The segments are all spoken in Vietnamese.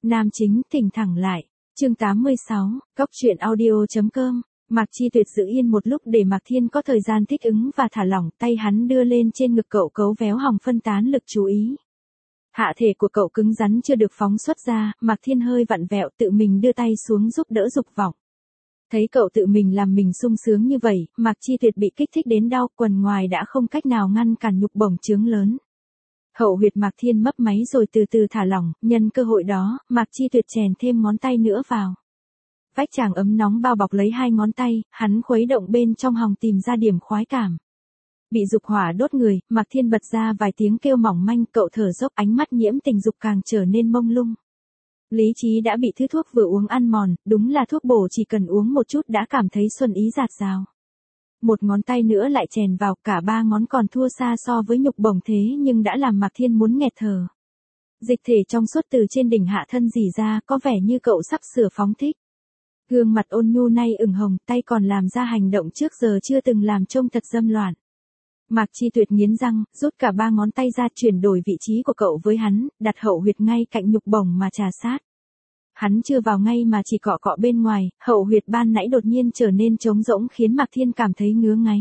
Nam chính thỉnh thẳng lại. Chương 86, Cóc truyện audio.com. Mạc Chi Tuyệt giữ yên một lúc để Mạc Thiên có thời gian thích ứng và thả lỏng, tay hắn đưa lên trên ngực cậu cấu véo hòng phân tán lực chú ý. Hạ thể của cậu cứng rắn chưa được phóng xuất ra, Mạc Thiên hơi vặn vẹo tự mình đưa tay xuống giúp đỡ dục vọng. Thấy cậu tự mình làm mình sung sướng như vậy, Mạc Chi Tuyệt bị kích thích đến đau, quần ngoài đã không cách nào ngăn cản nhục bổng trướng lớn. Hậu huyệt Mạc Thiên mấp máy rồi từ từ thả lỏng, nhân cơ hội đó, Mạc Chi Tuyệt chèn thêm ngón tay nữa vào. Vách chàng ấm nóng bao bọc lấy hai ngón tay, hắn khuấy động bên trong hòng tìm ra điểm khoái cảm. Bị dục hỏa đốt người, Mạc Thiên bật ra vài tiếng kêu mỏng manh, cậu thở dốc, ánh mắt nhiễm tình dục càng trở nên mông lung. Lý trí đã bị thứ thuốc vừa uống ăn mòn, đúng là thuốc bổ chỉ cần uống một chút đã cảm thấy xuân ý dạt dào. Một ngón tay nữa lại chèn vào, cả ba ngón còn thua xa so với nhục bổng thế nhưng đã làm Mạc Thiên muốn nghẹt thở. Dịch thể trong suốt từ trên đỉnh hạ thân rỉ ra, có vẻ như cậu sắp sửa phóng thích. Gương mặt ôn nhu nay ửng hồng, tay còn làm ra hành động trước giờ chưa từng làm trông thật dâm loạn. Mạc Chi Tuyệt nghiến răng, rút cả ba ngón tay ra chuyển đổi vị trí của cậu với hắn, đặt hậu huyệt ngay cạnh nhục bổng mà trà sát. Hắn chưa vào ngay mà chỉ cọ cọ bên ngoài, hậu huyệt ban nãy đột nhiên trở nên trống rỗng khiến Mạc Thiên cảm thấy ngứa ngáy.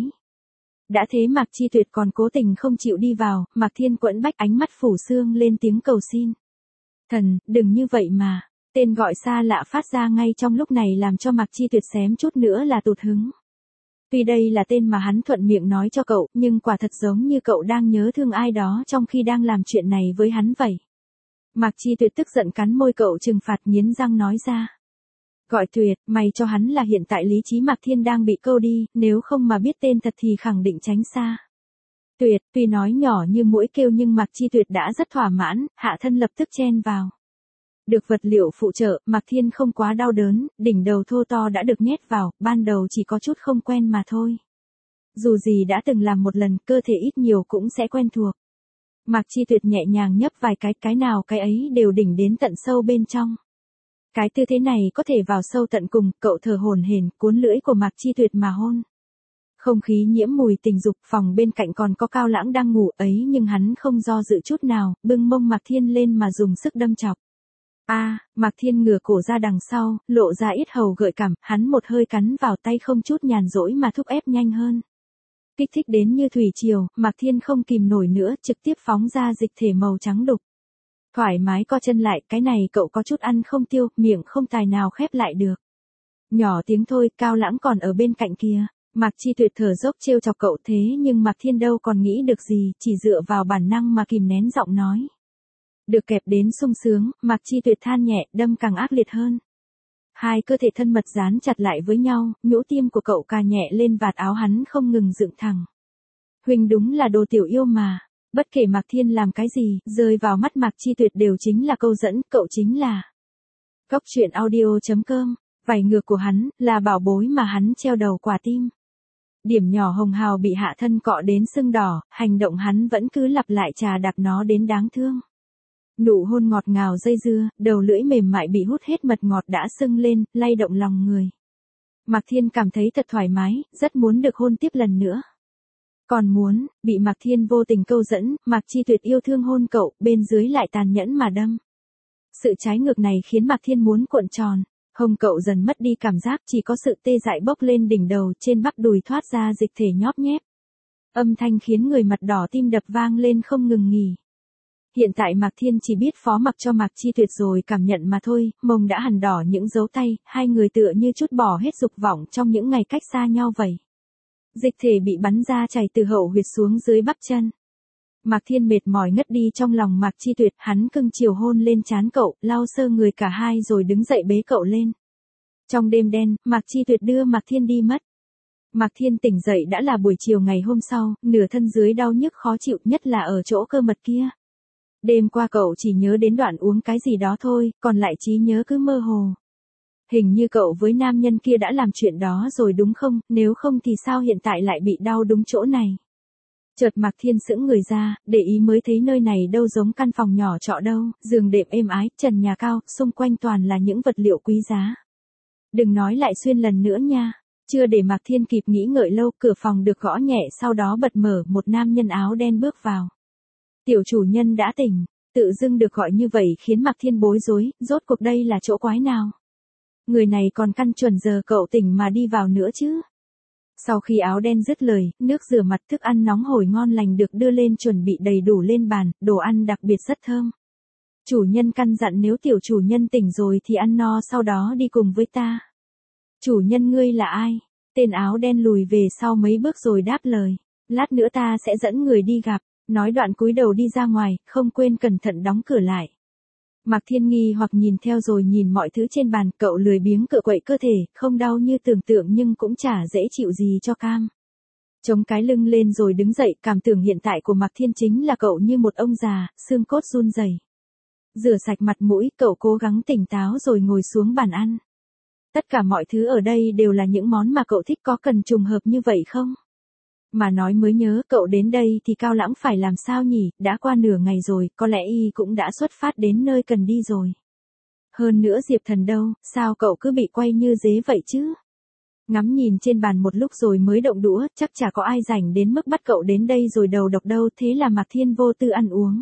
Đã thế Mạc Chi Tuyệt còn cố tình không chịu đi vào, Mạc Thiên quẫn bách ánh mắt phủ sương lên tiếng cầu xin. Thần, đừng như vậy mà. Tên gọi xa lạ phát ra ngay trong lúc này làm cho Mạc Chi Tuyệt xém chút nữa là tụt hứng. Tuy đây là tên mà hắn thuận miệng nói cho cậu, nhưng quả thật giống như cậu đang nhớ thương ai đó trong khi đang làm chuyện này với hắn vậy. Mạc Chi Tuyệt tức giận cắn môi cậu trừng phạt, nghiến răng nói ra. Gọi Tuyệt, mày cho hắn là hiện tại lý trí Mạc Thiên đang bị câu đi, nếu không mà biết tên thật thì khẳng định tránh xa. Tuyệt, tuy nói nhỏ như muỗi kêu nhưng Mạc Chi Tuyệt đã rất thỏa mãn, hạ thân lập tức chen vào. Được vật liệu phụ trợ, Mạc Thiên không quá đau đớn, đỉnh đầu thô to đã được nhét vào, ban đầu chỉ có chút không quen mà thôi. Dù gì đã từng làm một lần, cơ thể ít nhiều cũng sẽ quen thuộc. Mạc Chi Tuyệt nhẹ nhàng nhấp vài cái nào cái ấy đều đỉnh đến tận sâu bên trong. Cái tư thế này có thể vào sâu tận cùng, cậu thở hổn hển, cuốn lưỡi của Mạc Chi Tuyệt mà hôn. Không khí nhiễm mùi tình dục, phòng bên cạnh còn có Cao Lãng đang ngủ ấy nhưng hắn không do dự chút nào, bưng mông Mạc Thiên lên mà dùng sức đâm chọc. Mạc Thiên ngửa cổ ra đằng sau, lộ ra yết hầu gợi cảm, hắn một hơi cắn vào tay không chút nhàn rỗi mà thúc ép nhanh hơn. Kích thích đến như thủy triều, Mạc Thiên không kìm nổi nữa, trực tiếp phóng ra dịch thể màu trắng đục. Thoải mái co chân lại, cái này cậu có chút ăn không tiêu, miệng không tài nào khép lại được. Nhỏ tiếng thôi, Cao Lãng còn ở bên cạnh kia. Mạc Chi Tuyệt thở dốc trêu chọc cậu thế nhưng Mạc Thiên đâu còn nghĩ được gì, chỉ dựa vào bản năng mà kìm nén giọng nói. Được kẹp đến sung sướng, Mạc Chi Tuyệt than nhẹ, đâm càng ác liệt hơn. Hai cơ thể thân mật dán chặt lại với nhau, nhũ tim của cậu cà nhẹ lên vạt áo hắn không ngừng dựng thẳng. Huynh đúng là đồ tiểu yêu mà. Bất kể Mạc Thiên làm cái gì, rơi vào mắt Mạc Chi Tuyệt đều chính là câu dẫn, cậu chính là. Cóc truyện audio.com, vảy ngược của hắn, là bảo bối mà hắn treo đầu quả tim. Điểm nhỏ hồng hào bị hạ thân cọ đến sưng đỏ, hành động hắn vẫn cứ lặp lại chà đạp nó đến đáng thương. Nụ hôn ngọt ngào dây dưa, đầu lưỡi mềm mại bị hút hết mật ngọt đã sưng lên, lay động lòng người. Mạc Thiên cảm thấy thật thoải mái, rất muốn được hôn tiếp lần nữa. Còn muốn, bị Mạc Thiên vô tình câu dẫn, Mạc Chi Tuyệt yêu thương hôn cậu, bên dưới lại tàn nhẫn mà đâm. Sự trái ngược này khiến Mạc Thiên muốn cuộn tròn, hông cậu dần mất đi cảm giác, chỉ có sự tê dại bốc lên đỉnh đầu, trên bắp đùi thoát ra dịch thể nhóp nhép. Âm thanh khiến người mặt đỏ tim đập vang lên không ngừng nghỉ. Hiện tại Mạc Thiên chỉ biết phó mặc cho Mạc Chi Tuyệt rồi cảm nhận mà thôi, mông đã hằn đỏ những dấu tay, hai người tựa như trút bỏ hết dục vọng trong những ngày cách xa nhau vậy. Dịch thể bị bắn ra chảy từ hậu huyệt xuống dưới bắp chân. Mạc Thiên mệt mỏi ngất đi trong lòng Mạc Chi Tuyệt, hắn cưng chiều hôn lên trán cậu, lau sơ người cả hai rồi đứng dậy bế cậu lên. Trong đêm đen, Mạc Chi Tuyệt đưa Mạc Thiên đi mất. Mạc Thiên tỉnh dậy đã là buổi chiều ngày hôm sau, nửa thân dưới đau nhức khó chịu nhất là ở chỗ cơ mật kia. Đêm qua cậu chỉ nhớ đến đoạn uống cái gì đó thôi, còn lại trí nhớ cứ mơ hồ. Hình như cậu với nam nhân kia đã làm chuyện đó rồi đúng không, nếu không thì sao hiện tại lại bị đau đúng chỗ này. Chợt Mạc Thiên sững người ra, để ý mới thấy nơi này đâu giống căn phòng nhỏ trọ đâu, giường đệm êm ái, trần nhà cao, xung quanh toàn là những vật liệu quý giá. Đừng nói lại xuyên lần nữa nha. Chưa để Mạc Thiên kịp nghĩ ngợi lâu, cửa phòng được gõ nhẹ sau đó bật mở, một nam nhân áo đen bước vào. Tiểu chủ nhân đã tỉnh. Tự dưng được gọi như vậy khiến Mạc Thiên bối rối, rốt cuộc đây là chỗ quái nào? Người này còn căn chuẩn giờ cậu tỉnh mà đi vào nữa chứ? Sau khi áo đen dứt lời, nước rửa mặt thức ăn nóng hổi ngon lành được đưa lên chuẩn bị đầy đủ lên bàn, đồ ăn đặc biệt rất thơm. Chủ nhân căn dặn nếu tiểu chủ nhân tỉnh rồi thì ăn no sau đó đi cùng với ta. Chủ nhân ngươi là ai? Tên áo đen lùi về sau mấy bước rồi đáp lời. Lát nữa ta sẽ dẫn người đi gặp. Nói đoạn cúi đầu đi ra ngoài, không quên cẩn thận đóng cửa lại. Mạc Thiên nghi hoặc nhìn theo rồi nhìn mọi thứ trên bàn, cậu lười biếng cựa quậy cơ thể, không đau như tưởng tượng nhưng cũng chả dễ chịu gì cho cam. Chống cái lưng lên rồi đứng dậy, cảm tưởng hiện tại của Mạc Thiên chính là cậu như một ông già, xương cốt run rẩy. Rửa sạch mặt mũi, cậu cố gắng tỉnh táo rồi ngồi xuống bàn ăn. Tất cả mọi thứ ở đây đều là những món mà cậu thích, có cần trùng hợp như vậy không? Mà nói mới nhớ, cậu đến đây thì Cao Lãng phải làm sao nhỉ, đã qua nửa ngày rồi, có lẽ y cũng đã xuất phát đến nơi cần đi rồi. Hơn nữa Diệp Thần đâu, sao cậu cứ bị quay như dế vậy chứ? Ngắm nhìn trên bàn một lúc rồi mới động đũa, chắc chả có ai rảnh đến mức bắt cậu đến đây rồi đầu độc đâu, thế là Mạc Thiên vô tư ăn uống.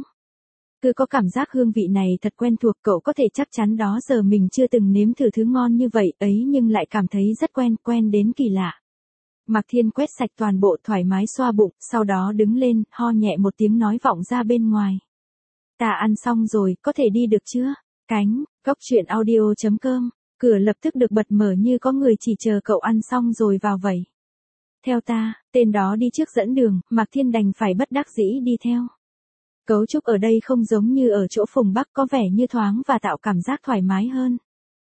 Cứ có cảm giác hương vị này thật quen thuộc, cậu có thể chắc chắn đó giờ mình chưa từng nếm thử thứ ngon như vậy ấy nhưng lại cảm thấy rất quen đến kỳ lạ. Mạc Thiên quét sạch toàn bộ thoải mái xoa bụng, sau đó đứng lên, ho nhẹ một tiếng nói vọng ra bên ngoài. Ta ăn xong rồi, có thể đi được chưa? Cánh, góc truyện audio.com, cửa lập tức được bật mở như có người chỉ chờ cậu ăn xong rồi vào vậy. Theo ta, tên đó đi trước dẫn đường, Mạc Thiên đành phải bất đắc dĩ đi theo. Cấu trúc ở đây không giống như ở chỗ Phùng Bắc, có vẻ như thoáng và tạo cảm giác thoải mái hơn.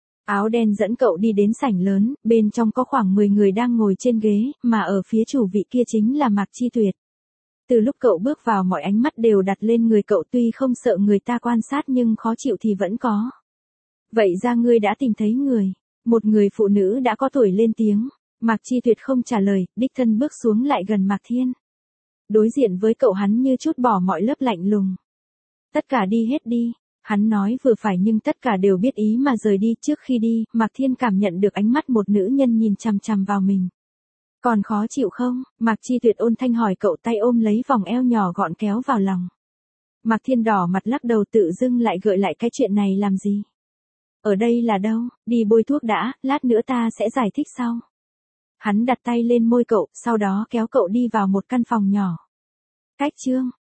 Áo đen dẫn cậu đi đến sảnh lớn, bên trong có khoảng 10 người đang ngồi trên ghế, mà ở phía chủ vị kia chính là Mạc Chi Tuyệt. Từ lúc cậu bước vào mọi ánh mắt đều đặt lên người cậu, tuy không sợ người ta quan sát nhưng khó chịu thì vẫn có. Vậy ra ngươi đã tìm thấy người. Một người phụ nữ đã có tuổi lên tiếng. Mạc Chi Tuyệt không trả lời, đích thân bước xuống lại gần Mạc Thiên. Đối diện với cậu hắn như trút bỏ mọi lớp lạnh lùng. Tất cả đi hết đi. Hắn nói vừa phải nhưng tất cả đều biết ý mà rời đi. Trước khi đi, Mạc Thiên cảm nhận được ánh mắt một nữ nhân nhìn chằm chằm vào mình. Còn khó chịu không? Mạc Chi Tuyệt ôn thanh hỏi cậu, tay ôm lấy vòng eo nhỏ gọn kéo vào lòng. Mạc Thiên đỏ mặt lắc đầu, tự dưng lại gợi lại cái chuyện này làm gì? Ở đây là đâu? Đi bôi thuốc đã, lát nữa ta sẽ giải thích sau. Hắn đặt tay lên môi cậu, sau đó kéo cậu đi vào một căn phòng nhỏ. Cách chương